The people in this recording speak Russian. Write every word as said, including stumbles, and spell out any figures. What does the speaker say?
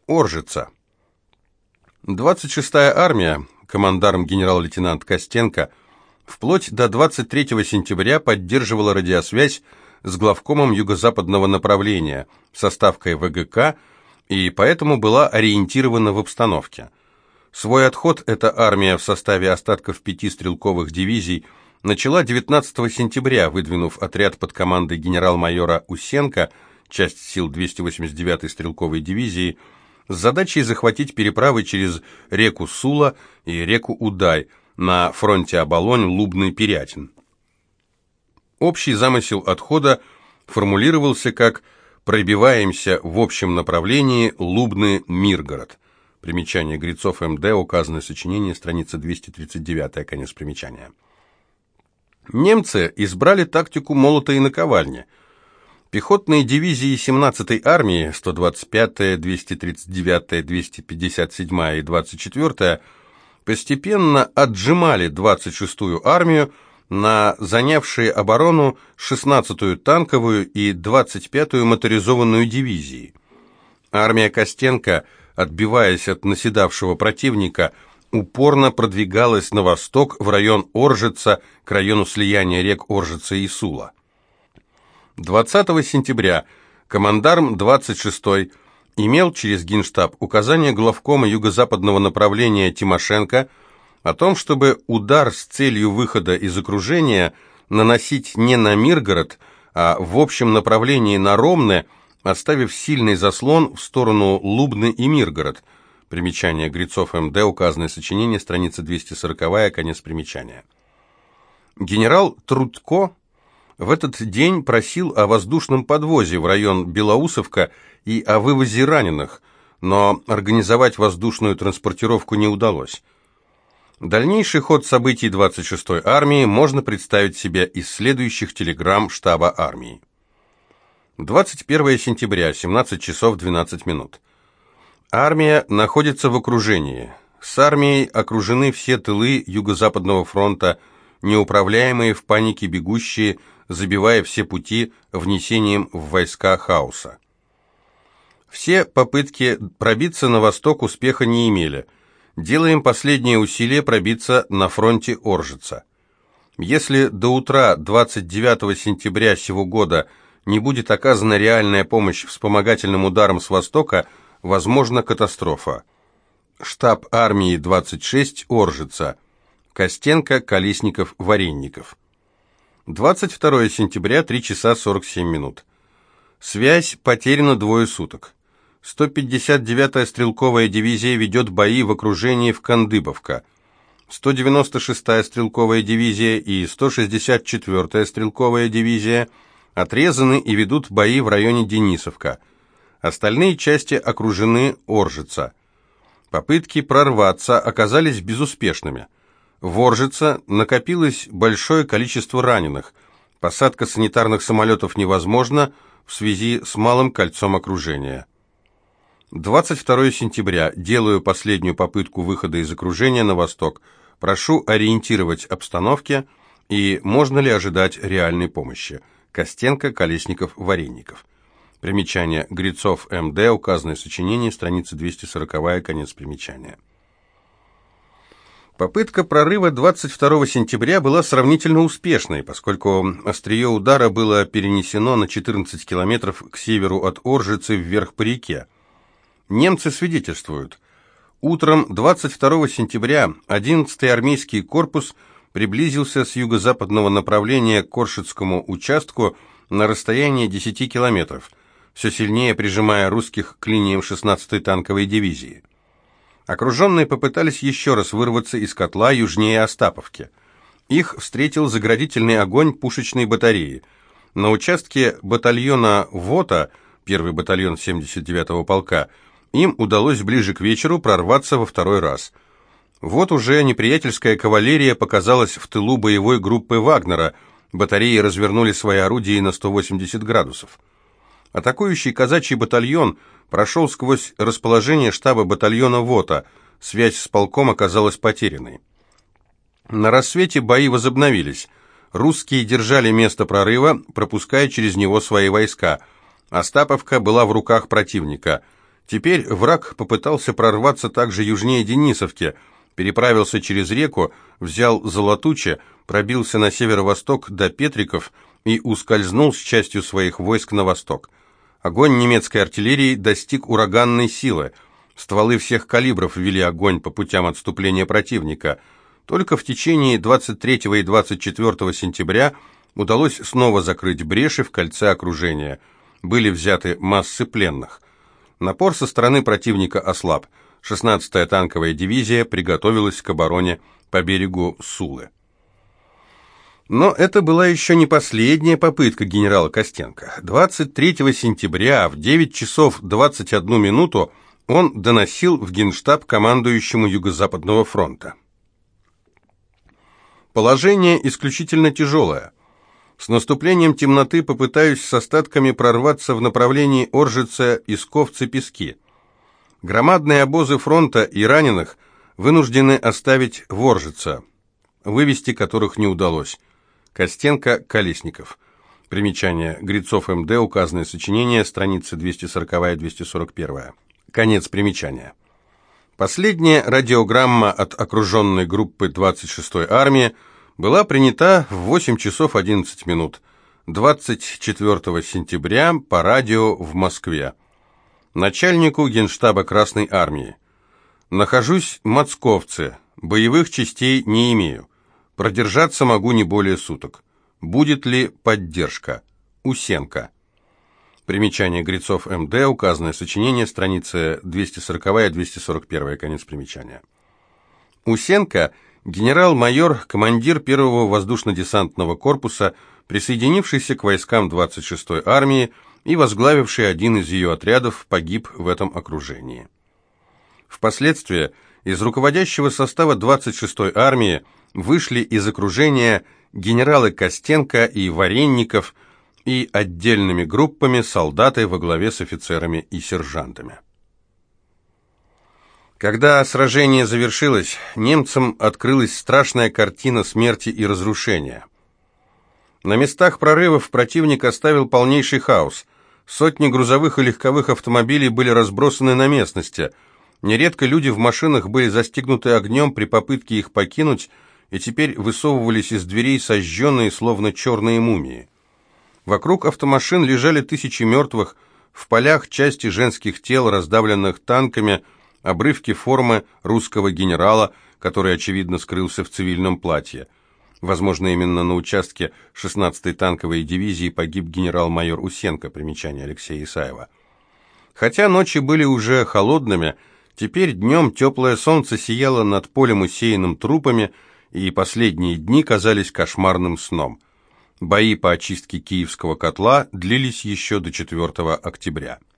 Оржица. двадцать шестая армия, командарм генерал-лейтенант Костенко, вплоть до двадцать третьего сентября поддерживала радиосвязь с главкомом юго-западного направления, со ставкой ВГК, и поэтому была ориентирована в обстановке. Свой отход эта армия в составе остатков пяти стрелковых дивизий начала девятнадцатого сентября, выдвинув отряд под командой генерал-майора Усенко, часть сил двести восемьдесят девятой стрелковой дивизии, с задачей захватить переправы через реку Сула и реку Удай на фронте Оболонь-Лубны-Пирятин. Общий замысел отхода формулировался как «пробиваемся в общем направлении Лубны-Миргород». Примечание Грицов МД, указанное сочинение, страница двести тридцать девять, конец примечания. Немцы избрали тактику молота и наковальни. Пехотные дивизии семнадцатой армии, сто двадцать пятая, двести тридцать девятая, двести пятьдесят седьмая и двадцать четвёртая, постепенно отжимали двадцать шестую армию на занявшие оборону шестнадцатую танковую и двадцать пятую моторизованную дивизии. Армия Костенко, отбиваясь от наседавшего противника, упорно продвигалась на восток в район Оржица, к району слияния рек Оржица и Сула. двадцатого сентября командарм двадцать шестой имел через Генштаб указание главкома юго-западного направления Тимошенко о том, чтобы удар с целью выхода из окружения наносить не на Миргород, а в общем направлении на Ромны, оставив сильный заслон в сторону Лубны и Миргород. Примечание Грицов МД, указанное сочинение, страница двести сорок, конец примечания. Генерал Трудко в этот день просил о воздушном подвозе в район Белоусовка и о вывозе раненых, но организовать воздушную транспортировку не удалось. Дальнейший ход событий двадцать шестой армии можно представить себе из следующих телеграмм штаба армии. двадцать первого сентября, семнадцать часов двенадцать минут. Армия находится в окружении. С армией окружены все тылы Юго-Западного фронта, неуправляемые в панике бегущие, забивая все пути внесением в войска хаоса. Все попытки пробиться на восток успеха не имели. Делаем последние усилия пробиться на фронте Оржица. Если до утра двадцать девятого сентября сего года не будет оказана реальная помощь вспомогательным ударам с востока, возможна катастрофа. Штаб армии двадцать шесть, Оржица. Костенко, Колесников, Варенников. двадцать второго сентября, три часа сорок семь минут. Связь потеряна двое суток. сто пятьдесят девятая стрелковая дивизия ведет бои в окружении в Кандыбовка. сто девяносто шестая стрелковая дивизия и сто шестьдесят четвёртая стрелковая дивизия отрезаны и ведут бои в районе Денисовка. Остальные части окружены Оржица. Попытки прорваться оказались безуспешными. В Оржице накопилось большое количество раненых. Посадка санитарных самолетов невозможна в связи с малым кольцом окружения. двадцать второго сентября. Делаю последнюю попытку выхода из окружения на восток. Прошу ориентировать обстановки и можно ли ожидать реальной помощи. Костенко, Колесников, Варенников. Примечание Грицов МД, указанное сочинение, страница двести сорок, конец примечания. Попытка прорыва двадцать второго сентября была сравнительно успешной, поскольку острие удара было перенесено на четырнадцать километров к северу от Оржицы вверх по реке. Немцы свидетельствуют. Утром двадцать второго сентября одиннадцатый армейский корпус приблизился с юго-западного направления к Коршицкому участку на расстояние десяти километров, все сильнее прижимая русских к линиям шестнадцатой танковой дивизии. Окруженные попытались еще раз вырваться из котла южнее Остаповки. Их встретил заградительный огонь пушечной батареи. На участке батальона ВОТа, первый батальон семьдесят девятого полка, им удалось ближе к вечеру прорваться во второй раз. Вот уже неприятельская кавалерия показалась в тылу боевой группы Вагнера, батареи развернули свои орудия на сто восемьдесят градусов. Атакующий казачий батальон прошел сквозь расположение штаба батальона ВОТа, связь с полком оказалась потерянной. На рассвете бои возобновились. Русские держали место прорыва, пропуская через него свои войска. Остаповка была в руках противника. Теперь враг попытался прорваться также южнее Денисовки, переправился через реку, взял Золотуче, пробился на северо-восток до Петриков и ускользнул с частью своих войск на восток. Огонь немецкой артиллерии достиг ураганной силы. Стволы всех калибров вели огонь по путям отступления противника. Только в течение двадцать третьего и двадцать четвёртого сентября удалось снова закрыть бреши в кольце окружения. Были взяты массы пленных. Напор со стороны противника ослаб. шестнадцатая танковая дивизия приготовилась к обороне по берегу Сулы. Но это была еще не последняя попытка генерала Костенко. двадцать третьего сентября в девять часов двадцать одну минуту он доносил в Генштаб командующему Юго-Западного фронта. Положение исключительно тяжелое. С наступлением темноты попытаюсь с остатками прорваться в направлении Оржица, Исковцы, Пески. Громадные обозы фронта и раненых вынуждены оставить в Оржице, вывести которых не удалось. Костенко, Колесников. Примечание. Грицов эм дэ. Указанное сочинение. Страницы двести сороковая — двести сорок первая. Конец примечания. Последняя радиограмма от окруженной группы двадцать шестой армии была принята в восемь часов одиннадцать минут двадцать четвёртого сентября по радио в Москве. Начальнику Генштаба Красной армии. Нахожусь в Мацковце. Боевых частей не имею. Продержаться могу не более суток. Будет ли поддержка? Усенко. Примечание. Грицов эм дэ. Указанное сочинение. Страницы двести сороковая — двести сорок первая. Конец примечания. Усенко – генерал-майор, командир первого воздушно-десантного корпуса, присоединившийся к войскам двадцать шестой армии и возглавивший один из ее отрядов, погиб в этом окружении. Впоследствии из руководящего состава двадцать шестой армии вышли из окружения генералы Костенко и Варенников и отдельными группами солдаты во главе с офицерами и сержантами. Когда сражение завершилось, немцам открылась страшная картина смерти и разрушения. На местах прорывов противник оставил полнейший хаос. Сотни грузовых и легковых автомобилей были разбросаны на местности. Нередко люди в машинах были застигнуты огнем при попытке их покинуть, и теперь высовывались из дверей сожженные, словно черные мумии. Вокруг автомашин лежали тысячи мертвых, в полях части женских тел, раздавленных танками, обрывки формы русского генерала, который, очевидно, скрылся в цивильном платье. Возможно, именно на участке шестнадцатой танковой дивизии погиб генерал-майор Усенко, примечание Алексея Исаева. Хотя ночи были уже холодными, теперь днем теплое солнце сияло над полем, усеянным трупами, и последние дни казались кошмарным сном. Бои по очистке Киевского котла длились еще до четвёртого октября.